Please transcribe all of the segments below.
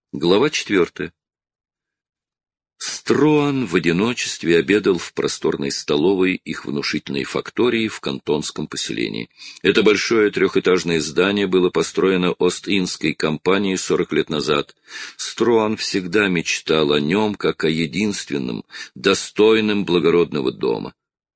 Глава 4. Струан в одиночестве обедал в просторной столовой их внушительной фактории в кантонском поселении. Это большое трехэтажное здание было построено Ост-Индской компанией 40 лет назад. Струан всегда мечтал о нем как о единственном, достойном благородного дома.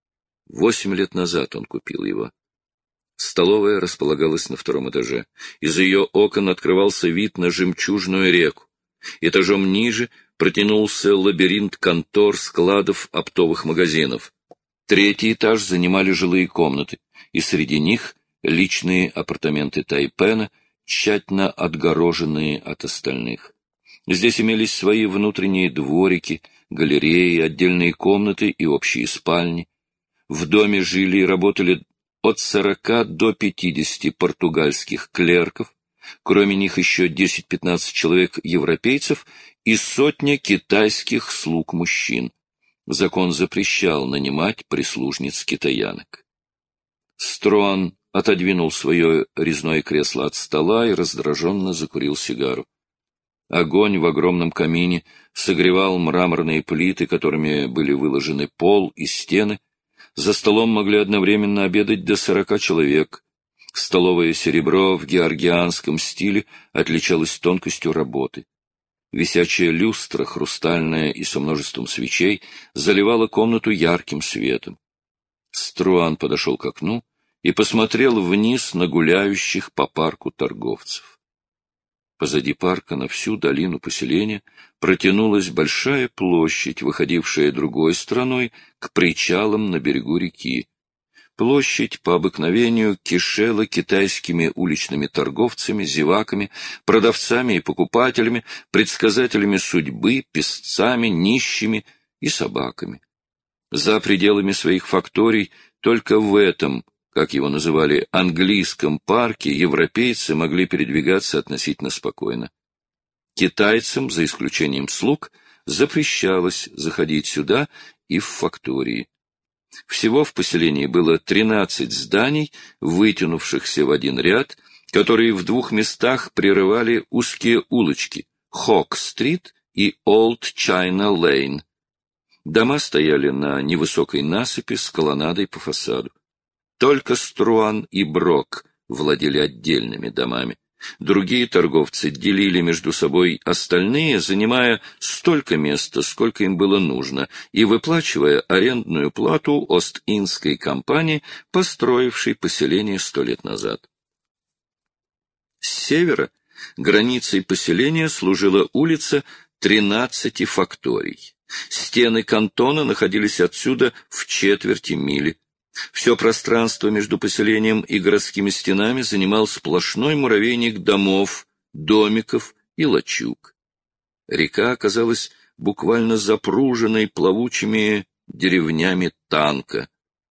8 лет назад он купил его. Столовая располагалась на втором этаже. Из ее окон открывался вид на жемчужную реку. Этажом ниже протянулся лабиринт контор, складов, оптовых магазинов. Третий этаж занимали жилые комнаты, и среди них личные апартаменты Тайпена, тщательно отгороженные от остальных. Здесь имелись свои внутренние дворики, галереи, отдельные комнаты и общие спальни. В доме жили и работали от 40 до 50 португальских клерков, кроме них еще 10-15 человек европейцев и сотня китайских слуг-мужчин. Закон запрещал нанимать прислужниц-китаянок. Струан отодвинул свое резное кресло от стола и раздраженно закурил сигару. Огонь в огромном камине согревал мраморные плиты, которыми были выложены пол и стены. За столом могли одновременно обедать до 40 человек. Столовое серебро в георгианском стиле отличалось тонкостью работы. Висячая люстра, хрустальная и со множеством свечей, заливала комнату ярким светом. Струан подошел к окну и посмотрел вниз на гуляющих по парку торговцев. Позади парка на всю долину поселения протянулась большая площадь, выходившая другой стороной к причалам на берегу реки. Площадь по обыкновению кишела китайскими уличными торговцами, зеваками, продавцами и покупателями, предсказателями судьбы, песцами, нищими и собаками. За пределами своих факторий только в этом, как его называли, английском парке, европейцы могли передвигаться относительно спокойно. Китайцам, за исключением слуг, запрещалось заходить сюда и в фактории. Всего в поселении было 13 зданий, вытянувшихся в один ряд, которые в двух местах прерывали узкие улочки — Хок-стрит и Олд-Чайна-лейн. Дома стояли на невысокой насыпи с колоннадой по фасаду. Только Струан и Брок владели отдельными домами. Другие торговцы делили между собой остальные, занимая столько места, сколько им было нужно, и выплачивая арендную плату Ост-Индской компании, построившей поселение 100 лет назад. С севера границей поселения служила улица 13 факторий. Стены кантона находились отсюда в четверти мили. Все пространство между поселением и городскими стенами занимал сплошной муравейник домов, домиков и лачуг. Река оказалась буквально запруженной плавучими деревнями танка.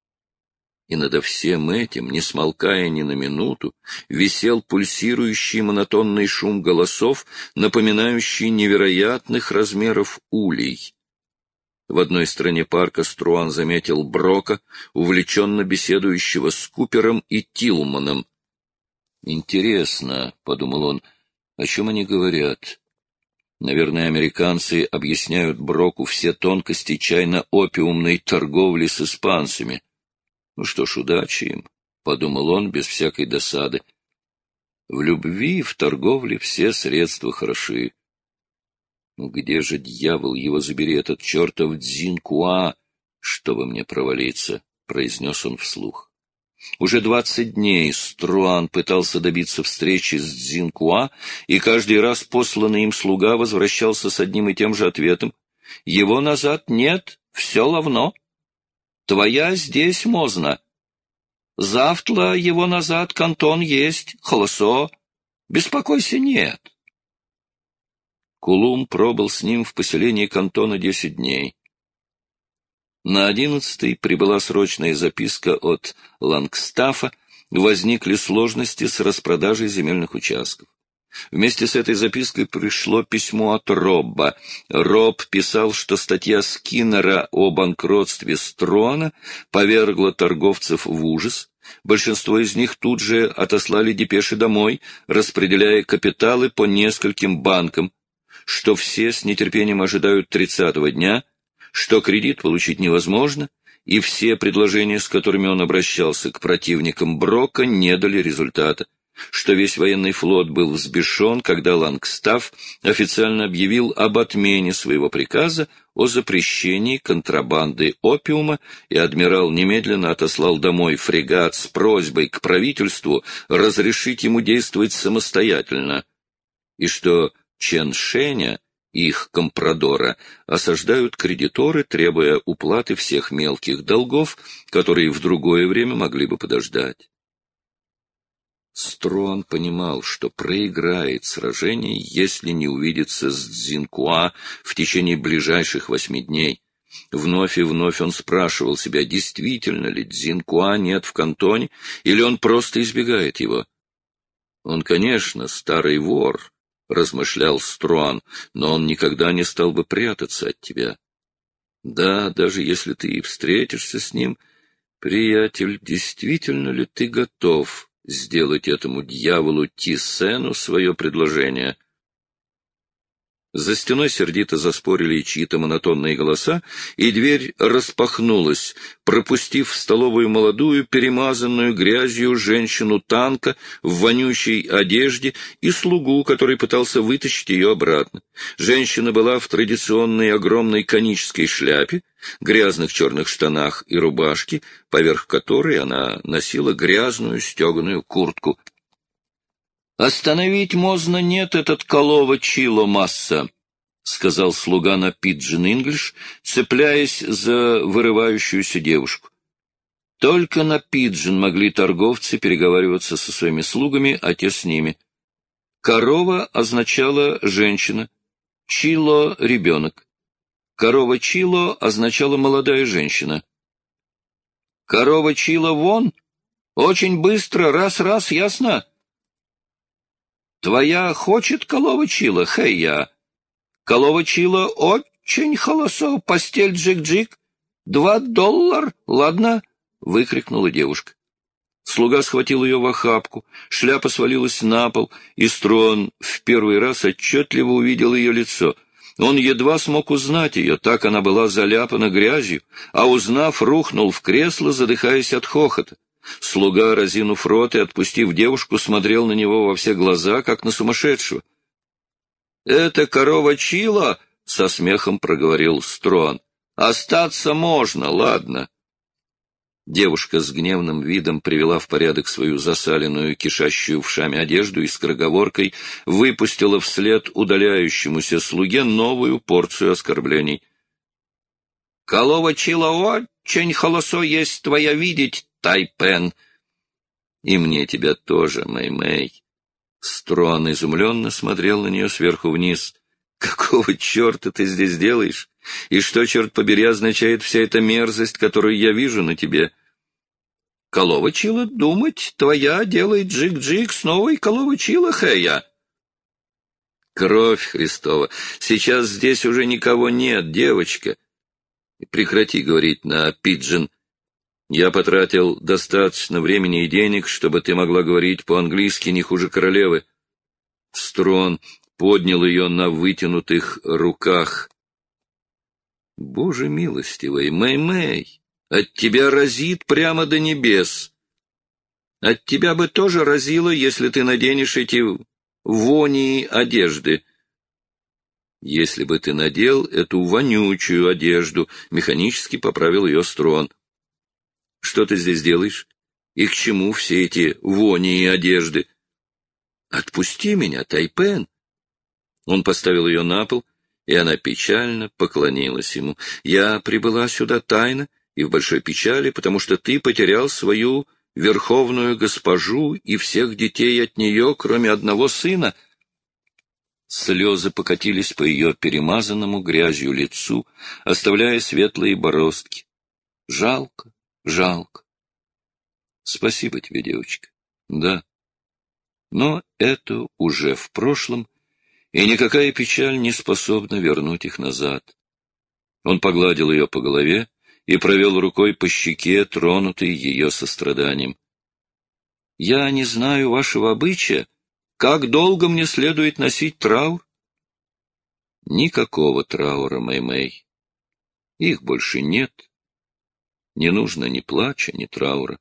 И над всем этим, не смолкая ни на минуту, висел пульсирующий монотонный шум голосов, напоминающий невероятных размеров улей. В одной стороне парка Струан заметил Брока, увлеченно беседующего с Купером и Тилманом. «Интересно», — подумал он, — «о чем они говорят? Наверное, американцы объясняют Броку все тонкости чайно-опиумной торговли с испанцами. Ну что ж, удачи им», — подумал он без всякой досады. «В любви и в торговле все средства хороши. Ну где же, дьявол, его забери, этот чертов Цзинькуа, чтобы мне провалиться», — произнес он вслух. Уже 20 дней Струан пытался добиться встречи с Цзинькуа, и каждый раз посланный им слуга возвращался с одним и тем же ответом: «Его назад нет, все лавно. Твоя здесь мозна. Завтра его назад кантон есть, холосо. Беспокойся, нет». Кулум пробыл с ним в поселении кантона 10 дней. На 11-й прибыла срочная записка от Лангстафа, возникли сложности с распродажей земельных участков. Вместе с этой запиской пришло письмо от Робба. Роб писал, что статья Скиннера о банкротстве Струана повергла торговцев в ужас. Большинство из них тут же отослали депеши домой, распределяя капиталы по нескольким банкам. что все с нетерпением ожидают 30-го дня, что кредит получить невозможно, и все предложения, с которыми он обращался к противникам Брока, не дали результата, что весь военный флот был взбешен, когда Лангстаф официально объявил об отмене своего приказа о запрещении контрабанды опиума, и адмирал немедленно отослал домой фрегат с просьбой к правительству разрешить ему действовать самостоятельно, и что Чен Шэня, их компрадора, осаждают кредиторы, требуя уплаты всех мелких долгов, которые в другое время могли бы подождать. Струан понимал, что проиграет сражение, если не увидится с Цзинкуа в течение ближайших 8 дней. Вновь и вновь он спрашивал себя, действительно ли Цзинкуа нет в Кантоне, или он просто избегает его. Он, конечно, старый вор, — размышлял Струан, — но он никогда не стал бы прятаться от тебя. Да, даже если ты и встретишься с ним, приятель, действительно ли ты готов сделать этому дьяволу Тисену свое предложение? За стеной сердито заспорили чьи-то монотонные голоса, и дверь распахнулась, пропустив в столовую молодую, перемазанную грязью женщину-танка в вонючей одежде и слугу, который пытался вытащить ее обратно. Женщина была в традиционной огромной конической шляпе, грязных черных штанах и рубашке, поверх которой она носила грязную стеганую куртку. «Остановить можно нет этот колова Чило Масса», — сказал слуга на пиджин-инглиш, цепляясь за вырывающуюся девушку. Только на пиджин могли торговцы переговариваться со своими слугами, а те с ними. Корова означала женщина, Чило — ребенок. Корова Чило означала молодая женщина. «Корова Чило вон! Очень быстро, раз-раз, ясно?» «Твоя хочет колова Чило, хэйя? Колова Чило очень холосо, постель джик-джик. $2, ладно?» — выкрикнула девушка. Слуга схватил ее в охапку, шляпа свалилась на пол, и Струан в первый раз отчетливо увидел ее лицо. Он едва смог узнать ее, так она была заляпана грязью, а узнав, рухнул в кресло, задыхаясь от хохота. Слуга, разинув рот и отпустив девушку, смотрел на него во все глаза, как на сумасшедшего. — Это корова Чило, — со смехом проговорил Струан. — Остаться можно, ладно. Девушка с гневным видом привела в порядок свою засаленную, кишащую вшами одежду и скороговоркой выпустила вслед удаляющемуся слуге новую порцию оскорблений. — Колова Чило очень холосо есть твоя видеть, Тайпен. И мне тебя тоже, Мэй-Мэй. Струан изумленно смотрел на нее сверху вниз. Какого черта ты здесь делаешь? И что, черт побери, означает вся эта мерзость, которую я вижу на тебе? Колова Чило, думать, твоя делает джик-джик с новой колова Чило, хэя. Кровь Христова, сейчас здесь уже никого нет, девочка. Прекрати говорить на пиджин. Я потратил достаточно времени и денег, чтобы ты могла говорить по-английски не хуже королевы. Струан поднял ее на вытянутых руках. Боже милостивый, Мэй-Мэй, от тебя разит прямо до небес. От тебя бы тоже разило, если ты наденешь эти вонии одежды. Если бы ты надел эту вонючую одежду, механически поправил ее Струан. Что ты здесь делаешь? И к чему все эти вони и одежды? Отпусти меня, Тайпен. Он поставил ее на пол, и она печально поклонилась ему. Я прибыла сюда тайно и в большой печали, потому что ты потерял свою верховную госпожу и всех детей от нее, кроме одного сына. Слезы покатились по ее перемазанному грязью лицу, оставляя светлые бороздки. Жалко. Жалко. Спасибо тебе, девочка. Да. Но это уже в прошлом, и никакая печаль не способна вернуть их назад. Он погладил ее по голове и провел рукой по щеке, тронутой ее состраданием. Я не знаю вашего обычая. Как долго мне следует носить траур? Никакого траура, Мэй-Мэй. Их больше нет. Не нужно ни плача, ни траура.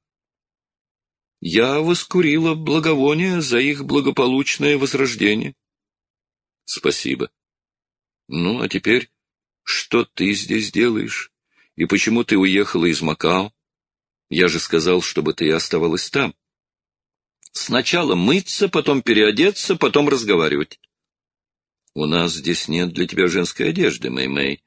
Я воскурила благовоние за их благополучное возрождение. Спасибо. Ну, а теперь, что ты здесь делаешь? И почему ты уехала из Макао? Я же сказал, чтобы ты оставалась там. Сначала мыться, потом переодеться, потом разговаривать. У нас здесь нет для тебя женской одежды, Мэй-Мэй.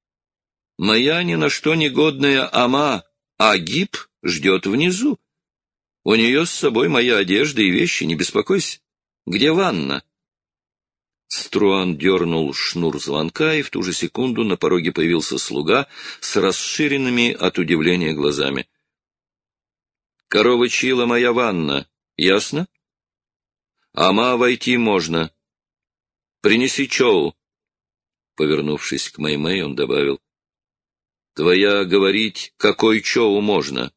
Моя ни на что негодная ама Агип ждет внизу. У нее с собой моя одежда и вещи, не беспокойся. Где ванна? Струан дернул шнур звонка, и в ту же секунду на пороге появился слуга с расширенными от удивления глазами. «Корова Чила моя ванна, ясно? Ама войти можно. Принеси чоу». Повернувшись к Мэй-Мэй, он добавил: «Твоя говорить, какой чоу можно?»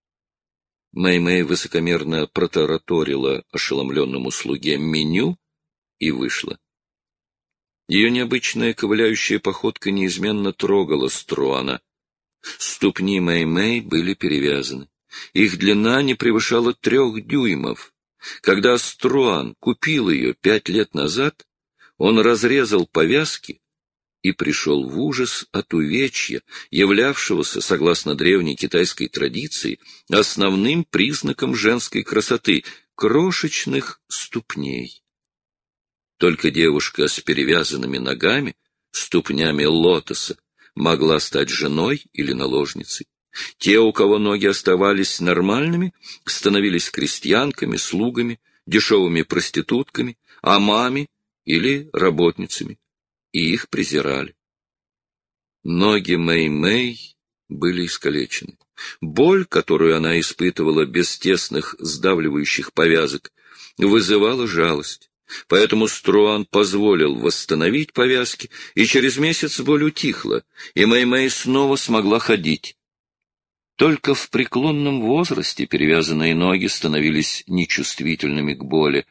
Мэй-Мэй высокомерно протараторила ошеломленному слуге меню и вышла. Ее необычная ковыляющая походка неизменно трогала Струана. Ступни Мэй-Мэй были перевязаны. Их длина не превышала 3 дюймов. Когда Струан купил ее 5 лет назад, он разрезал повязки и пришел в ужас от увечья, являвшегося, согласно древней китайской традиции, основным признаком женской красоты — крошечных ступней. Только девушка с перевязанными ногами, ступнями лотоса, могла стать женой или наложницей. Те, у кого ноги оставались нормальными, становились крестьянками, слугами, дешевыми проститутками, амами или работницами, и их презирали. Ноги Мэй-Мэй были искалечены. Боль, которую она испытывала без тесных сдавливающих повязок, вызывала жалость. Поэтому Струан позволил восстановить повязки, и через месяц боль утихла, и Мэй-Мэй снова смогла ходить. Только в преклонном возрасте перевязанные ноги становились нечувствительными к боли.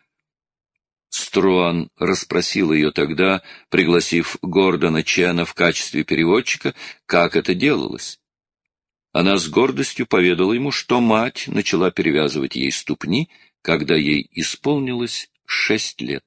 Струан расспросил ее тогда, пригласив Гордона Чена в качестве переводчика, как это делалось. Она с гордостью поведала ему, что мать начала перевязывать ей ступни, когда ей исполнилось 6 лет.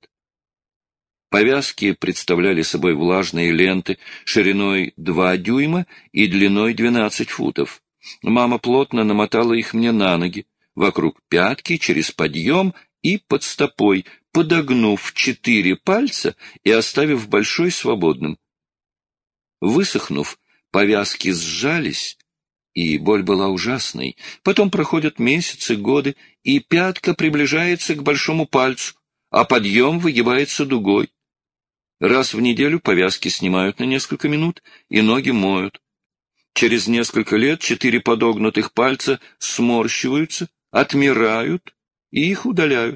Повязки представляли собой влажные ленты шириной 2 дюйма и длиной 12 футов. Мама плотно намотала их мне на ноги, вокруг пятки, через подъем и под стопой, подогнув 4 пальца и оставив большой свободным. Высохнув, повязки сжались, и боль была ужасной. Потом проходят месяцы, годы, и пятка приближается к большому пальцу, а подъем выгибается дугой. Раз в неделю повязки снимают на несколько минут, и ноги моют. Через несколько лет 4 подогнутых пальца сморщиваются, отмирают и их удаляют.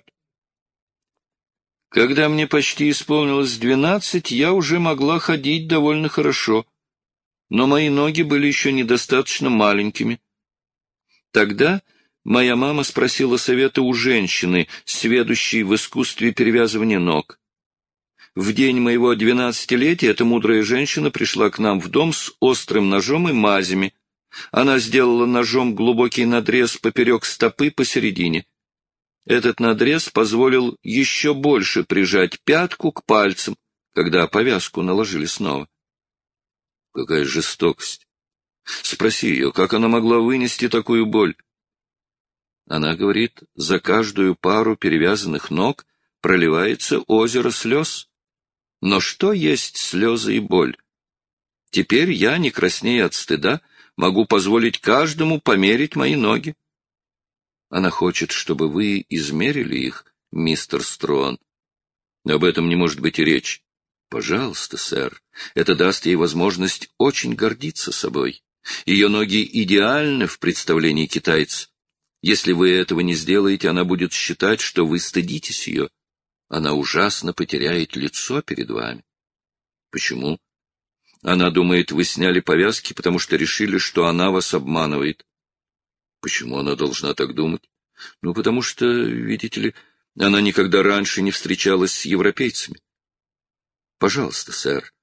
Когда мне почти исполнилось 12, я уже могла ходить довольно хорошо, но мои ноги были еще недостаточно маленькими. Тогда моя мама спросила совета у женщины, сведущей в искусстве перевязывания ног. В день моего 12-летия эта мудрая женщина пришла к нам в дом с острым ножом и мазями. Она сделала ножом глубокий надрез поперек стопы посередине. Этот надрез позволил еще больше прижать пятку к пальцам, когда повязку наложили снова. Какая жестокость! Спроси ее, как она могла вынести такую боль? Она говорит, за каждую пару перевязанных ног проливается озеро слез. Но что есть слезы и боль? Теперь я, не краснея от стыда, могу позволить каждому померить мои ноги. Она хочет, чтобы вы измерили их, мистер Струан. Об этом не может быть и речи. Пожалуйста, сэр, это даст ей возможность очень гордиться собой. Ее ноги идеальны в представлении китайца. Если вы этого не сделаете, она будет считать, что вы стыдитесь ее. Она ужасно потеряет лицо перед вами. Почему? Она думает, вы сняли повязки, потому что решили, что она вас обманывает. Почему она должна так думать? Ну, потому что, видите ли, она никогда раньше не встречалась с европейцами. Пожалуйста, сэр,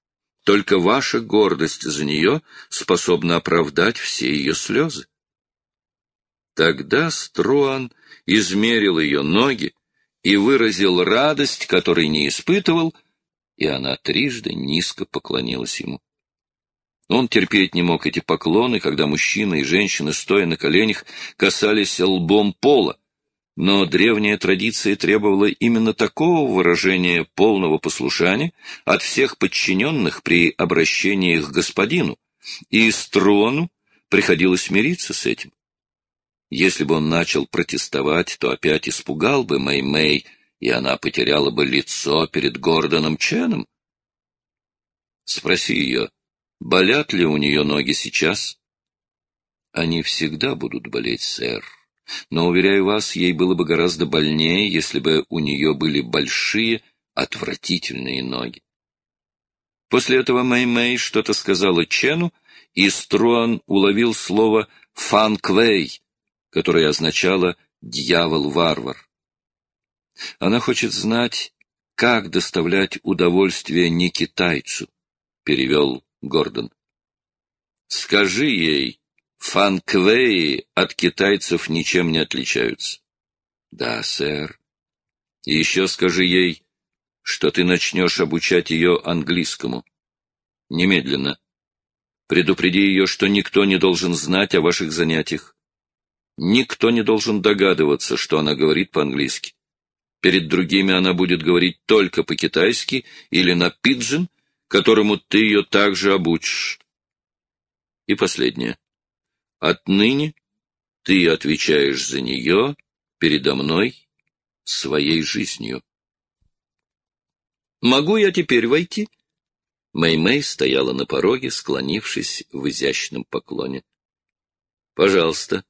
Только ваша гордость за нее способна оправдать все ее слезы. Тогда Струан измерил ее ноги и выразил радость, которой не испытывал, и она трижды низко поклонилась ему. Он терпеть не мог эти поклоны, когда мужчины и женщины, стоя на коленях, касались лбом пола, но древняя традиция требовала именно такого выражения полного послушания от всех подчиненных при обращении к господину, и Струану приходилось мириться с этим. Если бы он начал протестовать, то опять испугал бы Мэй-Мэй, и она потеряла бы лицо перед Гордоном Ченом. Спроси ее, болят ли у нее ноги сейчас? Они всегда будут болеть, сэр. Но, уверяю вас, ей было бы гораздо больнее, если бы у нее были большие, отвратительные ноги. После этого Мэй-Мэй что-то сказала Чену, и Струан уловил слово «фанквей», которое означало «дьявол-варвар». Она хочет знать, как доставлять удовольствие не китайцу, — перевел Гордон. Скажи ей, фанквеи от китайцев ничем не отличаются. Да, сэр. И еще скажи ей, что ты начнешь обучать ее английскому. Немедленно. Предупреди ее, что никто не должен знать о ваших занятиях. Никто не должен догадываться, что она говорит по-английски. Перед другими она будет говорить только по-китайски или на пиджин, которому ты ее также обучишь. И последнее. Отныне ты отвечаешь за нее передо мной своей жизнью. «Могу я теперь войти?» Мэй-Мэй стояла на пороге, склонившись в изящном поклоне. «Пожалуйста».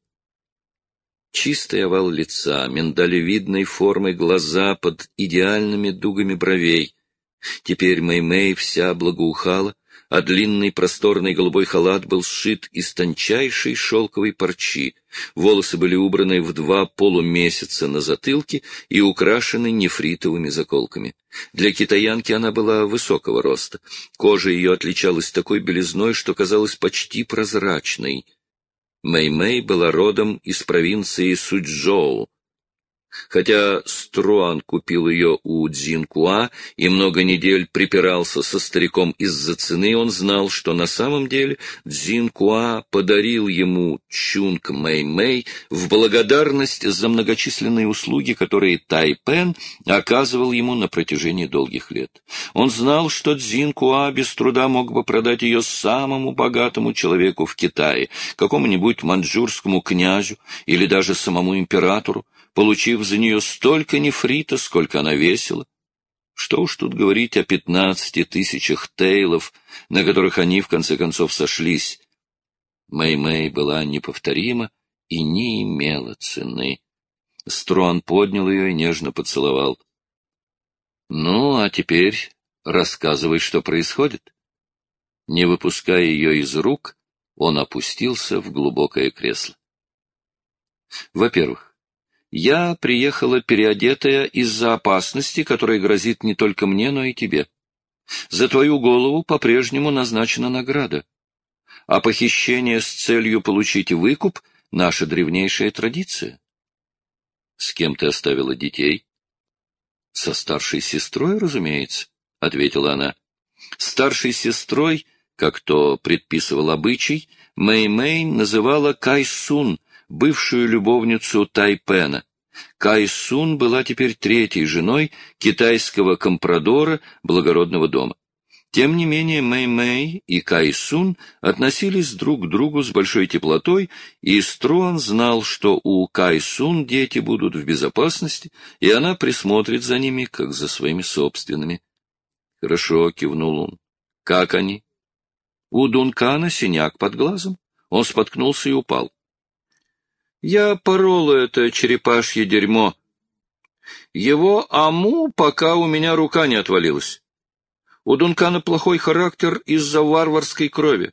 Чистый овал лица, миндалевидной формы глаза под идеальными дугами бровей. Теперь Мэй-Мэй вся благоухала, а длинный просторный голубой халат был сшит из тончайшей шелковой парчи. Волосы были убраны в 2 полумесяца на затылке и украшены нефритовыми заколками. Для китаянки она была высокого роста. Кожа ее отличалась такой белизной, что казалась почти прозрачной. Мэй-Мэй была родом из провинции Суйчжоу. Хотя Струан купил ее у Цзинкуа и много недель припирался со стариком из-за цены, он знал, что на самом деле Цзинкуа подарил ему Чунг Мэй-Мэй в благодарность за многочисленные услуги, которые Тайпен оказывал ему на протяжении долгих лет. Он знал, что Цзинкуа без труда мог бы продать ее самому богатому человеку в Китае, какому-нибудь маньчжурскому князю или даже самому императору, получив за нее столько нефрита, сколько она весила. Что уж тут говорить о 15 000 тейлов, на которых они в конце концов сошлись. Мэй-Мэй была неповторима и не имела цены. Струан поднял ее и нежно поцеловал. — Ну, а теперь рассказывай, что происходит. Не выпуская ее из рук, он опустился в глубокое кресло. Во-первых, я приехала переодетая из-за опасности, которая грозит не только мне, но и тебе. За твою голову по-прежнему назначена награда. А похищение с целью получить выкуп — наша древнейшая традиция. С кем ты оставила детей? Со старшей сестрой, разумеется, — ответила она. Старшей сестрой, как то предписывал обычай, Мэй-Мэй называла Кайсун, бывшую любовницу Тайпена. Кайсун была теперь 3-й женой китайского компрадора благородного дома. Тем не менее, Мэй-Мэй и Кайсун относились друг к другу с большой теплотой, и Струан знал, что у Кайсун дети будут в безопасности, и она присмотрит за ними, как за своими собственными. — Хорошо, — кивнул он. — Как они? У Дункана синяк под глазом. Он споткнулся и упал. Я порола это черепашье дерьмо. Его аму, пока у меня рука не отвалилась. У Дункана плохой характер из-за варварской крови.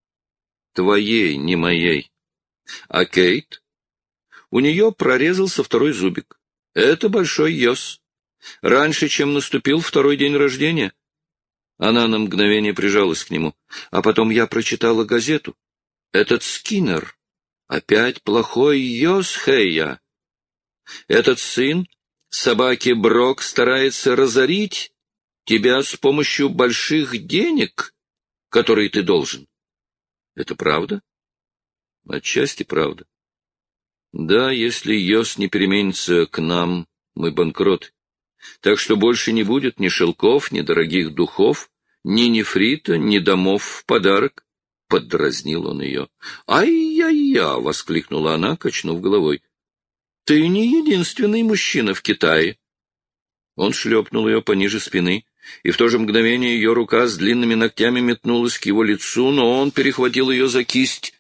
Твоей, не моей. А Кейт? У нее прорезался 2-й зубик. Это большой ёс. Раньше, чем наступил 2-й день рождения. Она на мгновение прижалась к нему. А потом я прочитала газету. Этот Скиннер опять плохой Йосхея. Этот сын собаки Брок старается разорить тебя с помощью больших денег, которые ты должен. Это правда? Отчасти правда. Да, если Йос не переменится к нам, мы банкроты. Так что больше не будет ни шелков, ни дорогих духов, ни нефрита, ни домов в подарок. Поддразнил он ее. «Ай-яй-я!» — воскликнула она, качнув головой. «Ты не единственный мужчина в Китае». Он шлепнул ее пониже спины, и в то же мгновение ее рука с длинными ногтями метнулась к его лицу, но он перехватил ее за кисть.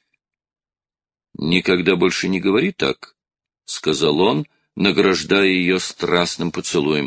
«Никогда больше не говори так», — сказал он, награждая ее страстным поцелуем.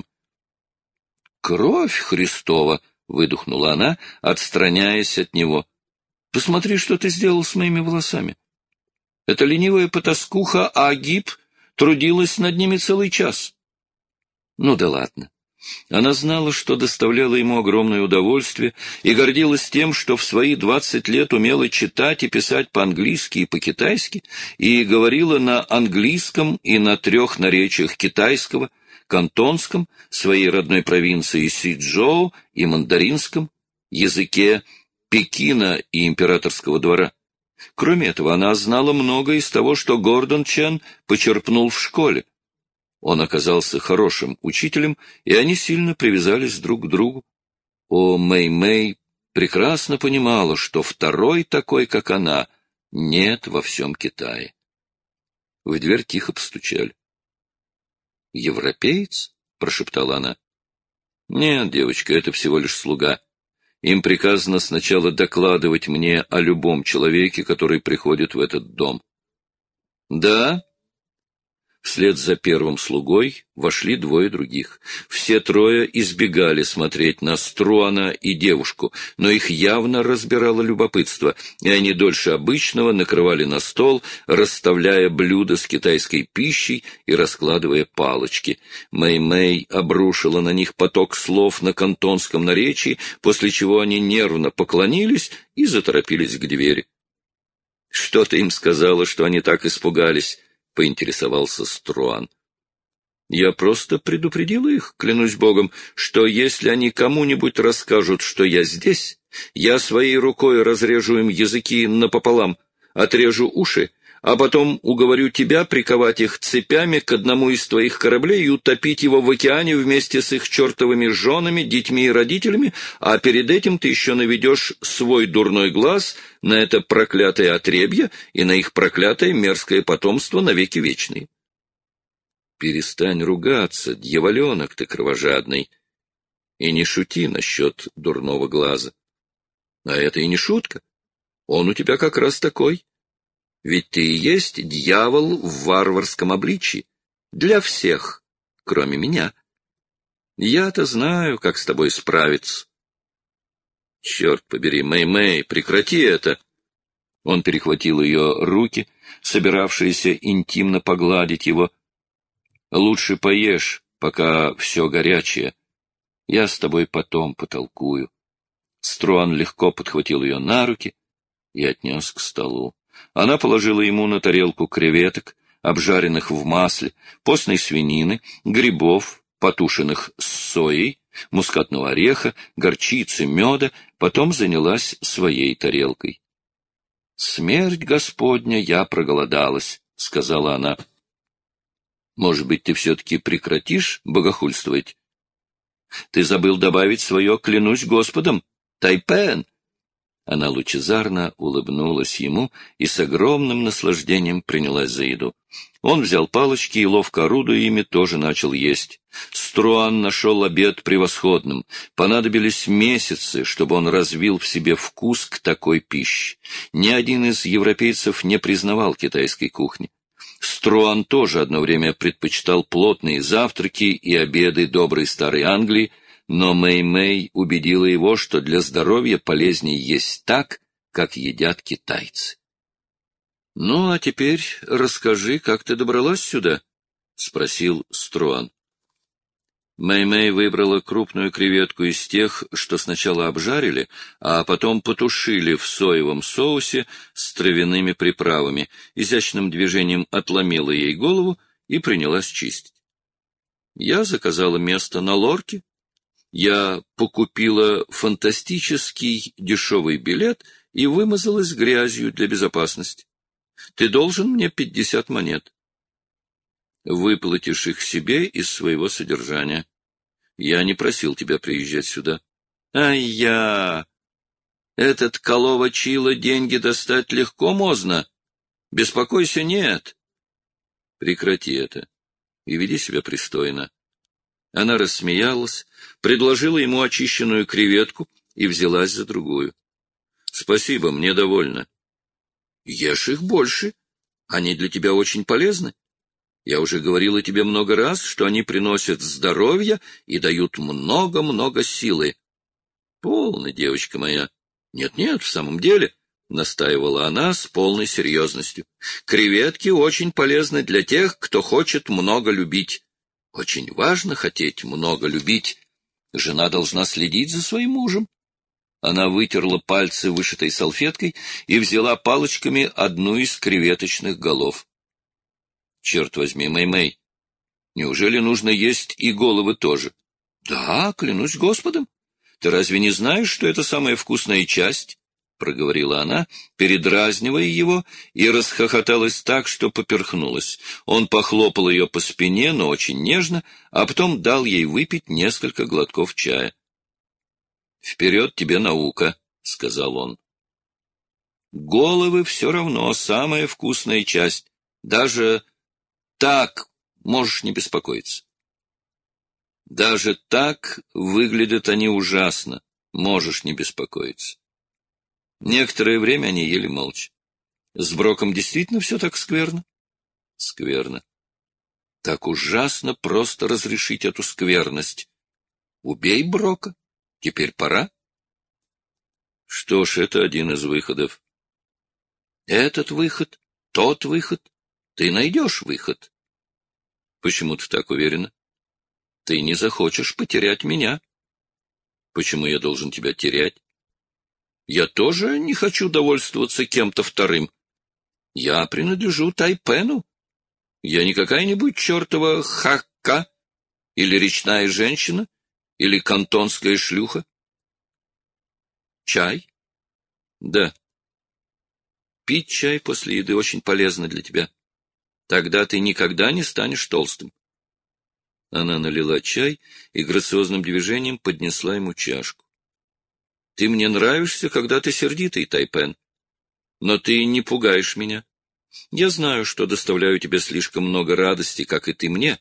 «Кровь Христова!» — выдохнула она, отстраняясь от него. «Посмотри, что ты сделал с моими волосами. Эта ленивая потаскуха Агиб трудилась над ними целый час». Ну да ладно. Она знала, что доставляло ему огромное удовольствие, и гордилась тем, что в свои 20 лет умела читать и писать по-английски и по-китайски, и говорила на английском и на 3 наречиях китайского, кантонском, своей родной провинции Сичжоу и мандаринском, языке Пекина и императорского двора. Кроме этого, она знала многое из того, что Гордон Чен почерпнул в школе. Он оказался хорошим учителем, и они сильно привязались друг к другу. Мэй-Мэй прекрасно понимала, что второй такой, как она, нет во всем Китае. В дверь тихо постучали. «Европеец?» — прошептала она. «Нет, девочка, это всего лишь слуга. Им приказано сначала докладывать мне о любом человеке, который приходит в этот дом». «Да?» Вслед за первым слугой вошли 2 других. Все 3 избегали смотреть на Струана и девушку, но их явно разбирало любопытство, и они дольше обычного накрывали на стол, расставляя блюда с китайской пищей и раскладывая палочки. Мэй-Мэй обрушила на них поток слов на кантонском наречии, после чего они нервно поклонились и заторопились к двери. «Что ты им сказала, что они так испугались?» — поинтересовался Струан. «Я просто предупредила их, клянусь Богом, что если они кому-нибудь расскажут, что я здесь, я своей рукой разрежу им языки напополам, отрежу уши, а потом уговорю тебя приковать их цепями к одному из твоих кораблей и утопить его в океане вместе с их чертовыми женами, детьми и родителями, а перед этим ты еще наведешь свой дурной глаз на это проклятое отребье и на их проклятое мерзкое потомство навеки вечные». «Перестань ругаться, дьяволенок ты кровожадный, и не шути насчет дурного глаза. А это и не шутка. Он у тебя как раз такой. Ведь ты и есть дьявол в варварском обличии. Для всех, кроме меня. Я-то знаю, как с тобой справиться». «Черт побери, Мэй-Мэй, прекрати это!» Он перехватил ее руки, собиравшиеся интимно погладить его. «Лучше поешь, пока все горячее. Я с тобой потом потолкую». Струан легко подхватил ее на руки и отнес к столу. Она положила ему на тарелку креветок, обжаренных в масле, постной свинины, грибов, потушенных с соей, мускатного ореха, горчицы, меда, потом занялась своей тарелкой. «Смерть Господня, я проголодалась», — сказала она. «Может быть, ты все-таки прекратишь богохульствовать? Ты забыл добавить свое «клянусь Господом», Тайпен». Она лучезарно улыбнулась ему и с огромным наслаждением принялась за еду. Он взял палочки и, ловко орудуя ими, тоже начал есть. Струан нашел обед превосходным. Понадобились месяцы, чтобы он развил в себе вкус к такой пище. Ни один из европейцев не признавал китайской кухни. Струан тоже одно время предпочитал плотные завтраки и обеды доброй старой Англии, но Мэй-Мэй убедила его, что для здоровья полезнее есть так, как едят китайцы. — Ну, а теперь расскажи, как ты добралась сюда? — спросил Струан. Мэй-Мэй выбрала крупную креветку из тех, что сначала обжарили, а потом потушили в соевом соусе с травяными приправами, изящным движением отломила ей голову и принялась чистить. Я заказала место на лорке. Я покупила фантастический дешевый билет и вымазалась грязью для безопасности. Ты должен мне 50 монет. Выплатишь их себе из своего содержания. Я не просил тебя приезжать сюда. Ай-я! Этот Калова-Чила деньги достать легко можно. Беспокойся, нет. Прекрати это и веди себя пристойно. Она рассмеялась, предложила ему очищенную креветку и взялась за другую. — Спасибо, мне довольно. — Ешь их больше. Они для тебя очень полезны. Я уже говорила тебе много раз, что они приносят здоровье и дают много-много силы. — Полно, девочка моя. Нет-нет, в самом деле, — настаивала она с полной серьезностью. — Креветки очень полезны для тех, кто хочет много любить. Очень важно хотеть много любить. Жена должна следить за своим мужем. Она вытерла пальцы вышитой салфеткой и взяла палочками одну из креветочных голов. Черт возьми, Мэй-Мэй, неужели нужно есть и головы тоже? Да, клянусь Господом. Ты разве не знаешь, что это самая вкусная часть? — проговорила она, передразнивая его, и расхохоталась так, что поперхнулась. Он похлопал ее по спине, но очень нежно, а потом дал ей выпить несколько глотков чая. — Вперед тебе наука, — сказал он. — Головы все равно самая вкусная часть. Даже так можешь не беспокоиться. Даже так выглядят они ужасно, можешь не беспокоиться. Некоторое время они ели молча. С Броком действительно все так скверно? Скверно. Так ужасно просто разрешить эту скверность. Убей Брока. Теперь пора. Что ж, это один из выходов. Этот выход, тот выход. Ты найдешь выход. Почему ты так уверена? Ты не захочешь потерять меня. Почему я должен тебя терять? Я тоже не хочу довольствоваться кем-то вторым. Я принадлежу Тайпену. Я не какая-нибудь чертова хакка, или речная женщина, или кантонская шлюха. Чай? Да. Пить чай после еды очень полезно для тебя. Тогда ты никогда не станешь толстым. Она налила чай и грациозным движением поднесла ему чашку. Ты мне нравишься, когда ты сердитый, Тайпен. Но ты не пугаешь меня. Я знаю, что доставляю тебе слишком много радости, как и ты мне.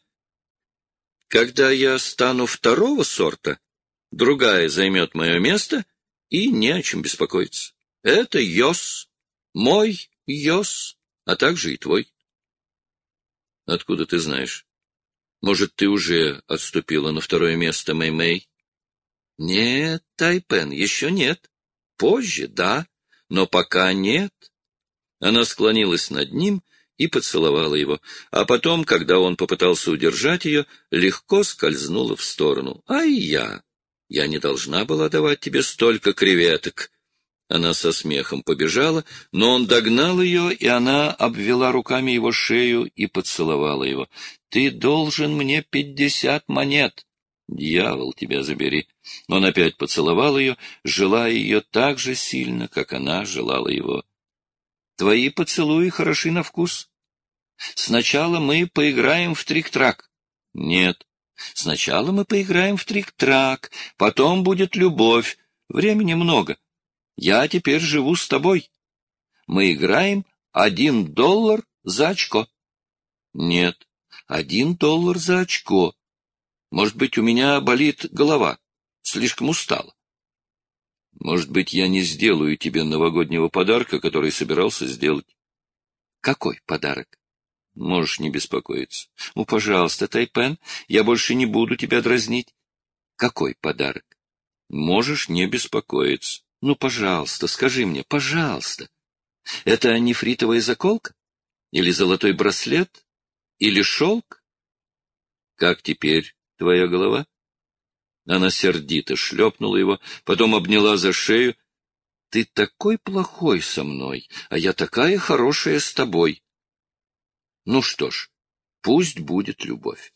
Когда я стану второго сорта, другая займет мое место, и не о чем беспокоиться. Это Йос, мой Йос, а также и твой. Откуда ты знаешь? Может, ты уже отступила на второе место, Мэй-Мэй? Нет, Тайпен, еще нет. Позже, да, но пока нет. Она склонилась над ним и поцеловала его, а потом, когда он попытался удержать ее, легко скользнула в сторону. «Ай, я не должна была давать тебе столько креветок». Она со смехом побежала, но он догнал ее, и она обвела руками его шею и поцеловала его. «Ты должен мне 50 монет». «Дьявол, тебя забери!» Он опять поцеловал ее, желая ее так же сильно, как она желала его. «Твои поцелуи хороши на вкус. Сначала мы поиграем в трик-трак». «Нет. Сначала мы поиграем в трик-трак, потом будет любовь. Времени много. Я теперь живу с тобой. Мы играем $1 за очко». «Нет, $1 за очко. Может быть, у меня болит голова. Слишком устала. Может быть, я не сделаю тебе новогоднего подарка, который собирался сделать. Какой подарок? Можешь не беспокоиться. Ну, пожалуйста, Тайпен, я больше не буду тебя дразнить. Какой подарок? Можешь не беспокоиться. Ну, пожалуйста, скажи мне, пожалуйста. Это нефритовая заколка? Или золотой браслет? Или шелк? Как теперь твоя голова?» Она сердито шлепнула его, потом обняла за шею. «Ты такой плохой со мной, а я такая хорошая с тобой. Ну что ж, пусть будет любовь.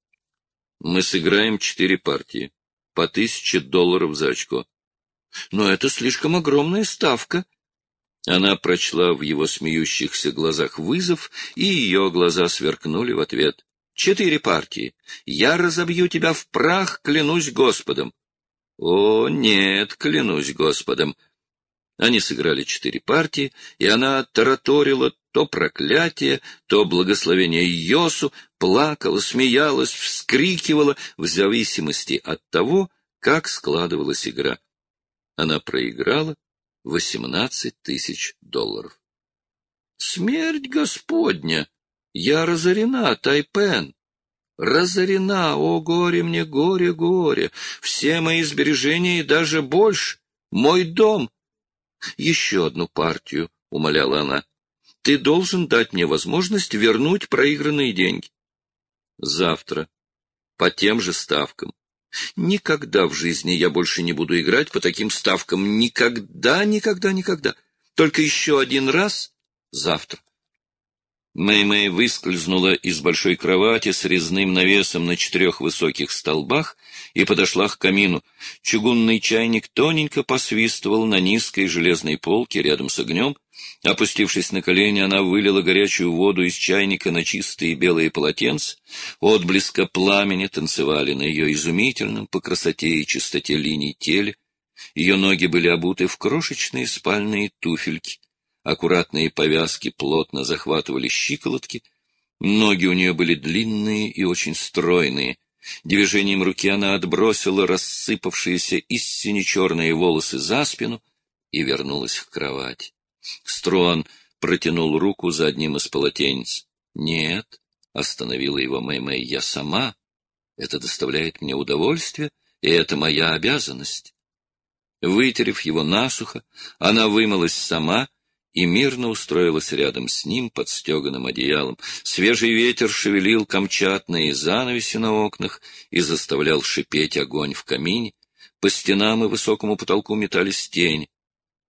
Мы сыграем 4 партии, по $1000 за очко». «Но это слишком огромная ставка». Она прочла в его смеющихся глазах вызов, и ее глаза сверкнули в ответ. 4 партии. Я разобью тебя в прах, клянусь Господом. О, нет, клянусь Господом. Они сыграли 4 партии, и она тараторила то проклятие, то благословение Йосу, плакала, смеялась, вскрикивала в зависимости от того, как складывалась игра. Она проиграла $18 000. «Смерть Господня! Я разорена, Тайпен! Разорена, о горе мне, горе, горе! Все мои сбережения и даже больше! Мой дом!» «Еще одну партию», — умоляла она. «Ты должен дать мне возможность вернуть проигранные деньги». «Завтра. По тем же ставкам». «Никогда в жизни я больше не буду играть по таким ставкам. Никогда, никогда, никогда. Только еще один раз завтра». Мэй-Мэй выскользнула из большой кровати с резным навесом на 4 высоких столбах и подошла к камину. Чугунный чайник тоненько посвистывал на низкой железной полке рядом с огнем. Опустившись на колени, она вылила горячую воду из чайника на чистые белые полотенца. Отблеска пламени танцевали на ее изумительном по красоте и чистоте линий теле. Ее ноги были обуты в крошечные спальные туфельки. Аккуратные повязки плотно захватывали щиколотки. Ноги у нее были длинные и очень стройные. Движением руки она отбросила рассыпавшиеся из сине-черные волосы за спину и вернулась к кровати. Струан протянул руку за одним из полотенец. «Нет», — остановила его Мэй-Мэй, — «я сама. Это доставляет мне удовольствие, и это моя обязанность». Вытерев его насухо, она вымылась сама и мирно устроилась рядом с ним под стеганым одеялом. Свежий ветер шевелил камчатные занавеси на окнах и заставлял шипеть огонь в камине. По стенам и высокому потолку метались тени.